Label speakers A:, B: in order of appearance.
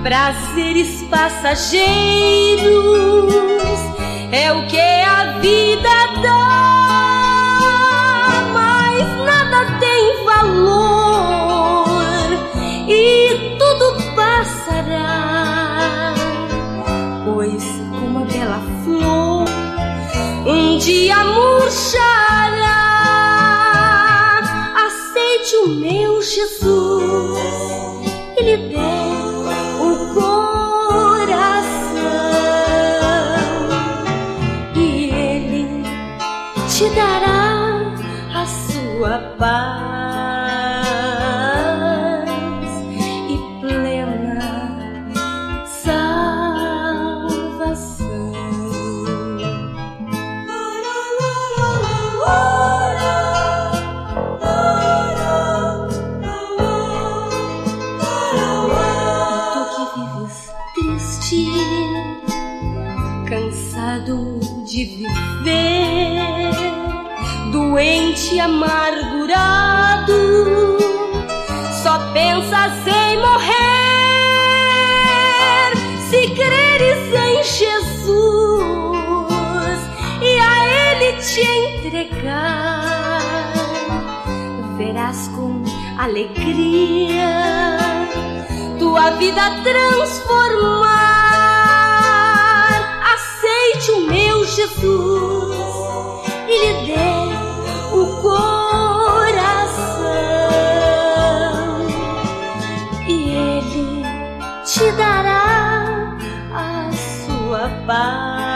A: prazeres passageiros é o que a vida dá, mas nada tem valor e tudo passará, pois como a bela flor um dia murchará. Aceite o meu Jesus e lhe dê o coração, e Ele te dará a sua paz e plena salvação. Cansado de viver, doente, amargurado, só pensas em morrer. Se creres em Jesus e a Ele te entregar, verás com alegria tua vida transformar. Aceite o meu Jesus e lhe dê o coração, e Ele te dará a sua paz